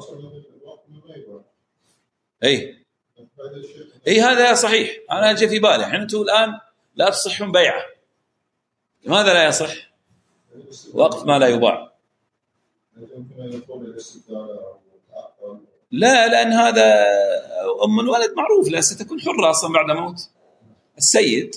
اي اي هذا صحيح، انا جاء في بالي حين انتم الان لا تصحون بيعه، لماذا لا يصح وقف ما لا يباع؟ لا، لان هذا ام الولد معروف لا ستكون حره اصلا بعد موت السيد،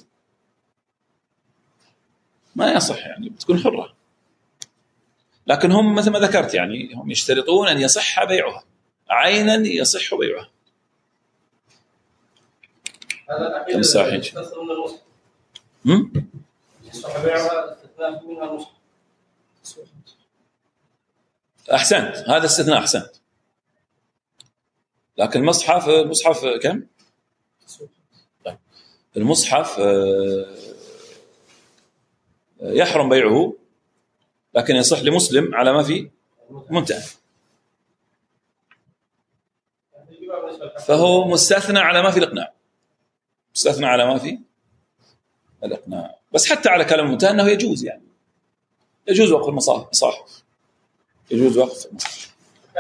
ما يصح يعني بتكون حره. لكن هم مثل ما ذكرت يعني هم يشترطون أن يصح بيعها عينا، يصح بيعها. هذا كم ساحج يستثنى من المصحف. هم يصح بيعها استثناء منها المصحف. أحسنت، هذا استثناء أحسنت. لكن المصحف المصحف كم؟ طيب. المصحف يحرم بيعه، لكن يصح لمسلم على ما في منتهى، فهو مستثنى على ما في الإقناع، مستثنى على ما في الإقناع. بس حتى على كلام المنتهى أنه يجوز، يعني يجوز وقف المصاحف، يجوز وقف المصاحف.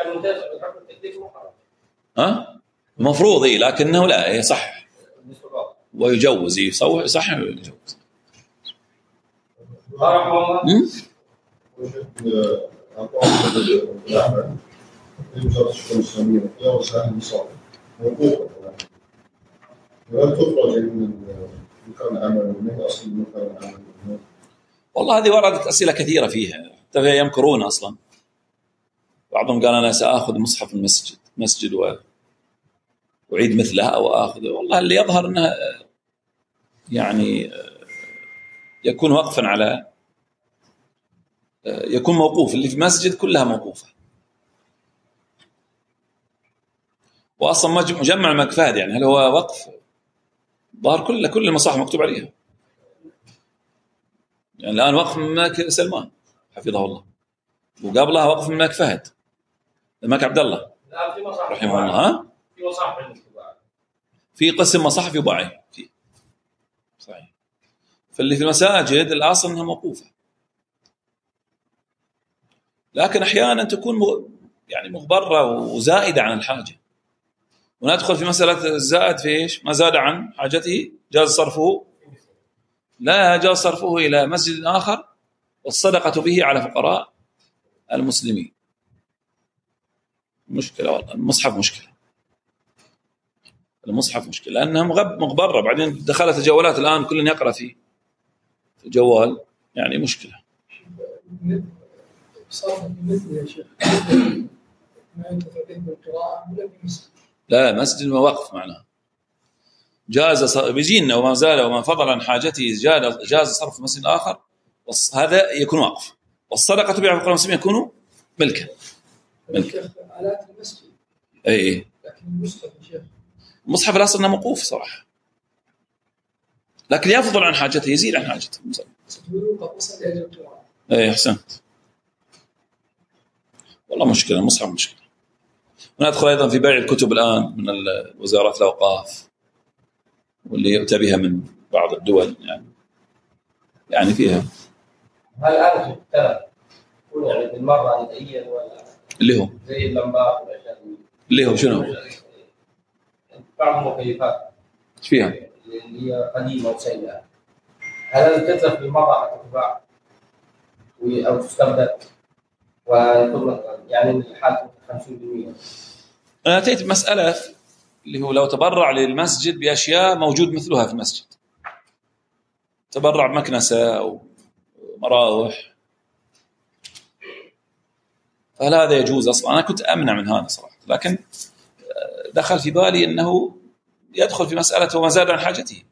ها المفروض إيه، لكنه لا يصح ويجوز، يصح صح ويجوز. والله هذه وردت أسئلة كثيرة فيها، حتى يمكرون أصلا. بعضهم قال أنا سأخذ مصحف المسجد مسجد وأعيد مثلها أو أخذ، والله اللي يظهر أنها يعني يكون وقفا على يكون موقوف، اللي في مسجد كلها موقوفة، وأصلا مجمع مكفاد، يعني هل هو وقف؟ ظهر كل كل المصاحف مكتوب عليها، يعني الآن وقف من ماك سلمان حفظه الله، وقبلها وقف من ماك فهد ماك عبد الله رحمه الله. ها في مصاحف في قسم مصاحف يباع فيه صحيح، فاللي في المساجد الأصل أنها موقوفة، لكن أحيانا تكون يعني مغبرة وزائدة عن الحاجة، وندخل في مسألة الزائد في إيش؟ ما زاد عن حاجته جاز صرفه، لا جاز صرفه إلى مسجد آخر والصدقة به على فقراء المسلمين. مشكلة والله، المصحف مشكلة، المصحف مشكلة لأنها مغبرة، بعدين دخلت الجوالات الآن كل يقرأ في الجوال، يعني مشكلة. صرف مثل يا شيخ ما ينتفع به بالقراءة ولا بمسجد. لا مسجد ووقف معناه جاز بيجينا وما زال وما فضل عن حاجته جاز جاز صرف مسجد آخر هذا يكون وقف. والصدقة تبيع في المسلمين يكون ملكا ملك آلات المسجد. أي لكن المصحف يا شيخ المصحف الأصل أنه موقوف صراحة لكن يفضل عن حاجته يزيد عن حاجته. أي أحسنت والله مشكلة المصحف مشكلة. وندخل أيضا في بيع الكتب الآن من وزارات الأوقاف واللي يؤتى بها من بعض الدول يعني يعني فيها. هل هذا في التلف يعني بالمرة نهائيا ولا اللي هو زي اللمبات والأشياء اللي هو شنو؟ بعض المكيفات ايش فيها؟ اللي هي قديمة وسيئة هل تتلف بالمرة تتباع أو تستبدل ويكون يعني الحالة خمسين بالمئة؟ أنا أتيت بمسألة اللي هو لو تبرع للمسجد بأشياء موجود مثلها في المسجد تبرع بمكنسة أو مراوح فهل هذا يجوز أصلا؟ أنا كنت أمنع من هذا صراحة لكن دخل في بالي أنه يدخل في مسألة وما زاد عن حاجته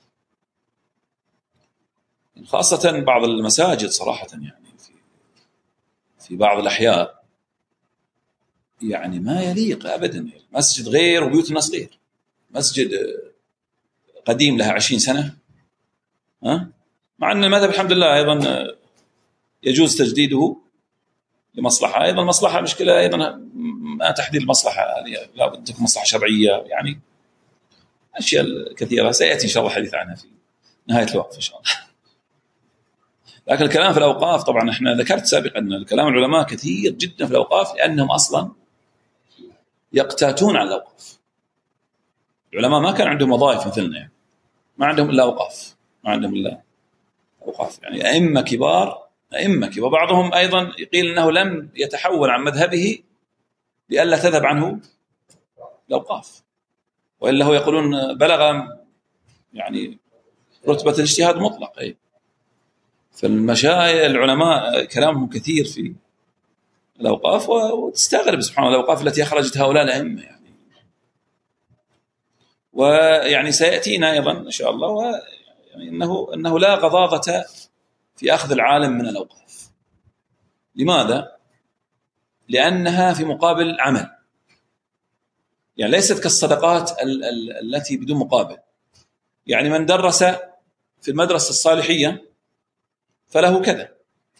خاصة بعض المساجد صراحة يعني في, في بعض الأحياء يعني ما يليق أبدا. مسجد غير وبيوت الناس غير مسجد قديم لها عشرين سنة ها؟ مع أن المذهب الحمد لله أيضا يجوز تجديده لمصلحة أيضا مصلحة مشكلة أيضا ما تحديد المصلحة لا بد تكون مصلحة شرعية يعني أشياء كثيرة سيأتي إن شاء الله حديث عنها في نهاية الوقت إن شاء الله. لكن الكلام في الأوقاف طبعا إحنا ذكرت سابقا أن الكلام العلماء كثير جدا في الأوقاف لأنهم أصلا يقتاتون على الأوقاف. العلماء ما كان عندهم وظائف مثلنا يعني. ما عندهم إلا أوقاف ما عندهم إلا أوقاف يعني أئمة كبار أئمة كبار وبعضهم أيضا يقيل أنه لم يتحول عن مذهبه لئلا تذهب عنه الأوقاف وإلا هو يقولون بلغ يعني رتبة الاجتهاد مطلق. أي فالمشايخ العلماء كلامهم كثير في الأوقاف وتستغرب سبحان الله الأوقاف التي أخرجت هؤلاء الأئمة يعني ويعني سيأتينا أيضا إن شاء الله ويعني إنه إنه لا غضاضة في أخذ العالم من الأوقاف. لماذا؟ لأنها في مقابل عمل يعني ليست كالصدقات ال- ال- التي بدون مقابل. يعني من درس في المدرسة الصالحية فله كذا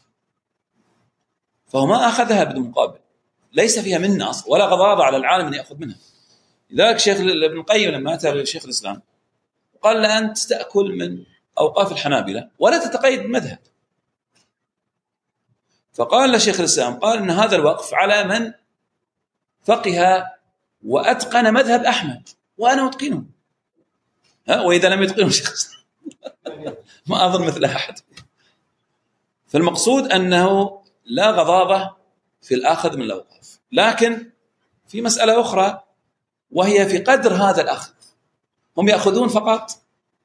فهو ما أخذها بدون مقابل ليس فيها منة أصلا ولا غضاضة على العالم أن يأخذ منها. لذلك شيخ ابن القيم لما أتى لشيخ الإسلام قال له أنت تأكل من أوقاف الحنابلة ولا تتقيد بالمذهب. فقال لشيخ الإسلام قال إن هذا الوقف على من فقه وأتقن مذهب أحمد وأنا أتقنه ها وإذا لم يتقنه شيخ الإسلام ما أظن مثل أحد. فالمقصود أنه لا غضاضة في الأخذ من الأوقاف لكن في مسألة أخرى وهي في قدر هذا الأخذ. هم يأخذون فقط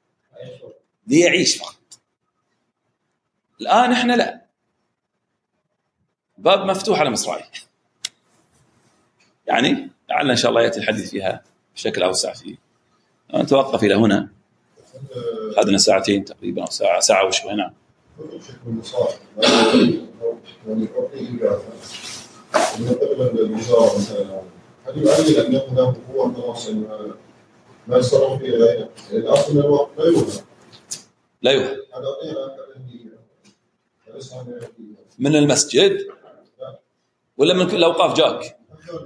ليعيش فقط. الآن إحنا لا باب مفتوح على مصراعي يعني لعل إن شاء الله يأتي الحديث فيها بشكل أوسع فيه. نتوقف إلى هنا أخذنا ساعتين تقريبا أو ساعة ساعة وشوي. نعم هل يعلل أن هناك قوة تواصل ما يصرف فيه غيره؟ الأصل من الوقت لا يوجد لا يوجد من المسجد ولا من كل الأوقاف جاك؟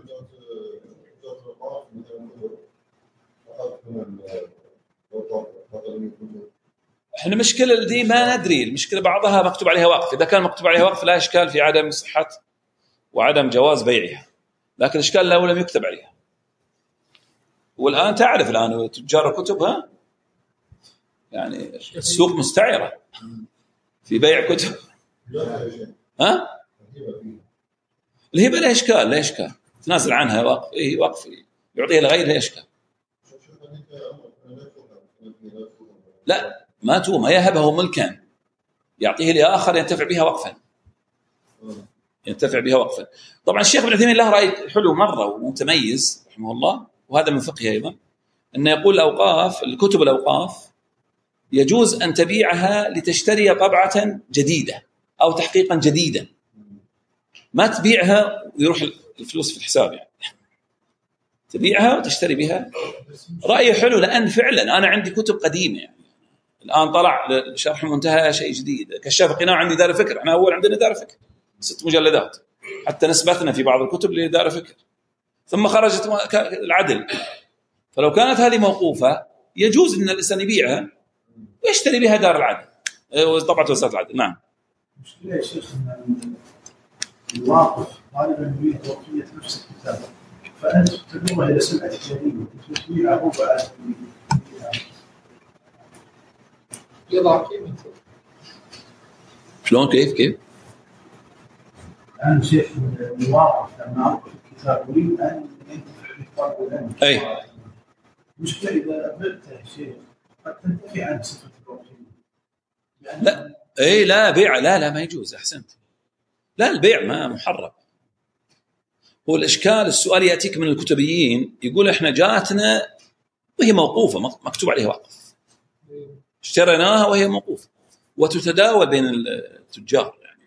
احنا مشكلة دي ما ندري. المشكلة بعضها مكتوب عليها وقف. إذا كان مكتوب عليها وقف لا إشكال في عدم صحة وعدم جواز بيعها لكن الإشكال لو لم يكتب عليها. والآن تعرف الآن تجار الكتب ها يعني السوق مستعرة في بيع كتب ها الهبة لا إشكال لا إشكال تنازل عنها وقف إيه وقف يعطيها لغير لا إشكال. لا ما تو ما يهبه ملكا يعطيه لآخر ينتفع بها وقفا ينتفع بها وقفا. طبعا الشيخ ابن عثيمين له رأي حلو مرة ومتميز رحمه الله، وهذا من فقهه أيضا، أنه يقول الأوقاف الكتب الأوقاف يجوز أن تبيعها لتشتري طبعة جديدة أو تحقيقا جديدا، ما تبيعها ويروح الفلوس في الحساب، يعني تبيعها وتشتري بها. رأيه حلو، لأن فعلا أنا عندي كتب قديمة، يعني الآن طلع شرح المنتهى شيء جديد، كشاف القناع عندي دار فكر، احنا أول عندنا دار فكر ست مجلدات، حتى نسبتنا في بعض الكتب لدار فكر، ثم خرجت العدل. فلو كانت هذه موقوفة يجوز أن الإنسان يبيعها ويشتري بها دار العدل، طبعا وزارة العدل. نعم. مشكلة يا شيخ أن الواقف غالبا يريد وقية نفس الكتاب، فأنت تدور إلى سمعة جديدة تبيعه بعد يضع قيمته. شلون كيف كيف؟ أنا شيخ الواقف لما أقرأ الكتاب أريد أن ينتفع بالطالب العلم. أي. مشكلة إذا أبدته شيء قد تنتفي عن صفة الوقية. لا اي لا بيع، لا لا ما يجوز. احسنت، لا البيع ما محرم. هو الاشكال السؤال ياتيك من الكتبيين، يقول احنا جاتنا وهي موقوفه مكتوب عليها وقف، اشتريناها وهي موقوفه وتتداول بين التجار، يعني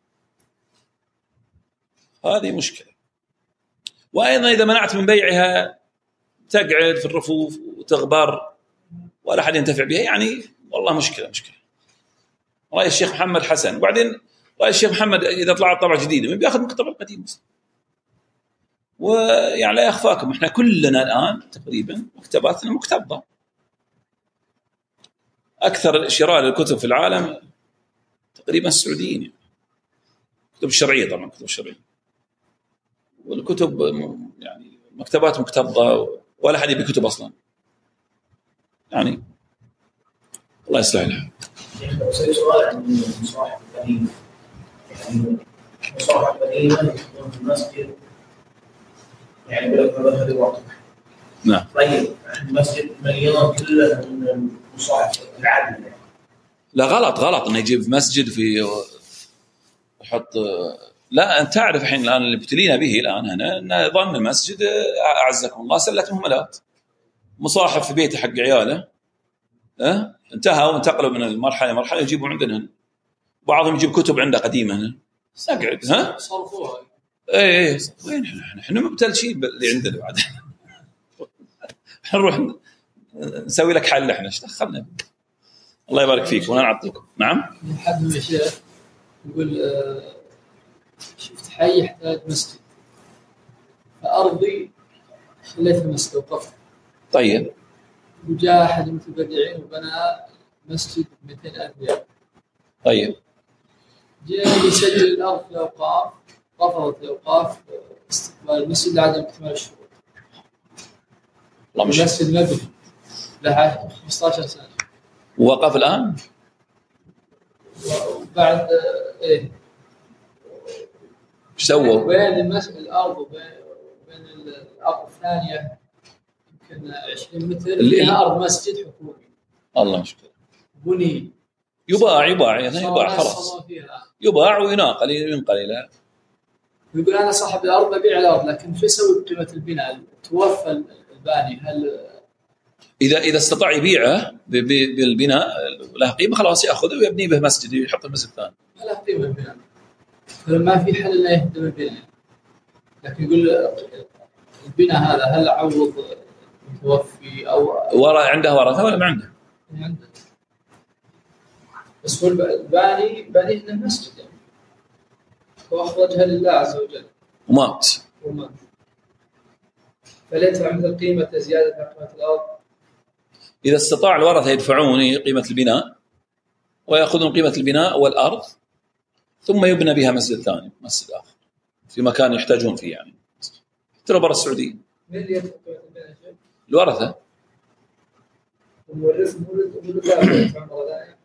هذه مشكله. وايضا اذا منعت من بيعها تقعد في الرفوف وتغبر ولا حد ينتفع بها، يعني والله مشكله مشكله. رأي الشيخ محمد حسن. وبعدين رأي الشيخ محمد إذا طلعت طبعة جديدة من بياخذ من الطبع القديم، ويعني لا يخفاكم احنا كلنا الآن تقريبا مكتباتنا مكتبة. أكثر شراء للكتب في العالم تقريبا السعوديين، يعني كتب الشرعية طبعا كتب الشرعية، والكتب يعني مكتبات مكتبة ولا حد يبي كتب أصلا، يعني الله يصلح لها. لو سأل سؤال عن المصاحف القديمة، يعني المصاحف القديمة تكون في المسجد، يعني بلغ هذا الوقت. نعم. طيب المسجد مليان كله من المصاحف العادية. لا غلط غلط إنه يجيب مسجد في يحط. لا أنت تعرف الحين الآن اللي ابتلينا به الآن هنا أن ظن المسجد أعزكم الله سلة مهملات، مصاحف في بيته حق عياله أه؟ انتهى وانتقلوا من المرحلة مرحلة يجيبوا عندنا، بعضهم يجيب كتب عنده قديمة هنا نقعد ها صرفوها. ايه ايه وين احنا احنا مبتلشين اللي عندنا بعد نروح نسوي لك حل احنا ايش دخلنا. الله يبارك فيك ونعطيكم. نعم. من حد من الشيخ يقول آه شفت حي يحتاج مسجد فأرضي خليتها مسجد وقفت. طيب. وجاء أحد المتبرعين وبنى مسجد ب مئتين ألف ريال. طيب. جاء يسجل الأرض في الأوقاف، رفضت الأوقاف استقبال المسجد لعدم اكتمال الشروط. المسجد مبني له خمسة عشر سنة. ووقف الآن؟ وبعد إيه؟ إيش سووا؟ بين المسجد الأرض وبين بين الأرض الثانية يمكن عشرين متر فيها أرض مسجد حكومي. الله مشكلة. بني. يباع يباع يعني يباع خلاص. يباع ويناقل ينقل إلى. ويقول أنا صاحب الأرض ببيع الأرض لكن شو يسوي بقيمة البناء؟ توفى الباني هل إذا إذا استطاع يبيعه بالبناء له قيمة خلاص يأخذه ويبني به مسجد يحط المسجد الثاني. ما له قيمة البناء. فما في حل إلا يهدم البناء. لكن يقول البناء هذا هل عوض متوفي أو وراء عنده ورثة ولا ما عنده؟ عنده. بس هو الباني باني إنه مسجد يعني. وأخرجها لله عز وجل. ومات. ومات. فليت عند قيمة زيادة عن قيمة الأرض. إذا استطاع الورثة يدفعون قيمة البناء ويأخذون قيمة البناء والأرض ثم يبنى بها مسجد ثاني مسجد آخر في مكان يحتاجون فيه يعني. ترى برا السعودية. من اللي يدفع قيمة البناء شيء؟ الورثة. المورث مولد مولد لا يدفع مرة ثانية.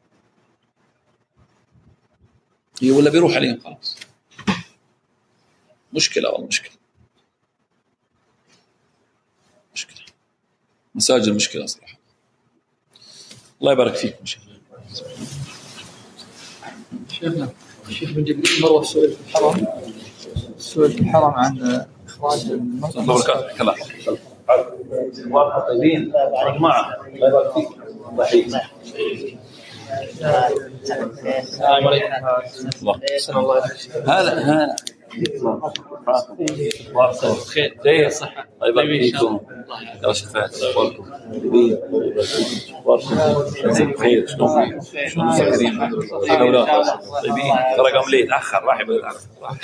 هي ولا بيروح عليهم خلاص. مشكلة والله مشكلة. مشكلة. مساجد مشكلة صراحة. الله يبارك فيكم شيخنا. شيخنا الشيخ بن جبريل مرة سئل في الحرم سؤال الحرم عن إخراج المصنع. الله كلا واضح طيبين يا جماعة الله يبارك فيك ضحيك السلام عليكم الله هلا هلا خير خير صحة الله يبارك فيكم يا شفاعة أخباركم خير شلون شلون كريم الأولاد طيبين ترى قام ليه تأخر راح يبغى يتأخر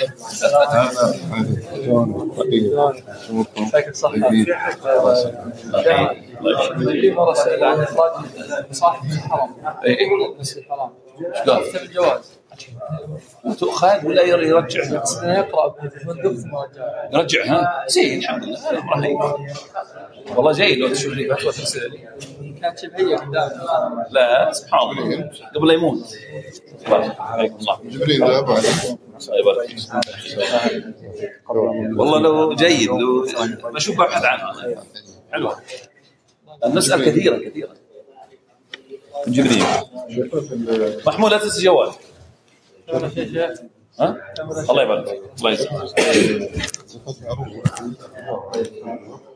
فاكر صح في مرة سأل عن إخراج صاحب الحرم مسجد الحرام ايش قال؟ في الجواز تؤخذ ولا يرجع؟ يقرأ بالدف ما يرجع ها؟ زين الحمد لله الأمر هين والله جيد لو تشوف لي فتوى ترسل لي كانت شبهية قدام لا سبحان الله قبل لا يموت عليكم الله جبريل لا بعد والله لو جيد لو بشوف ببحث عنها حلوة المسألة كثيرة كثيرة جبريل محمود لا تنسى جوال ها الله يبارك الله يجزاك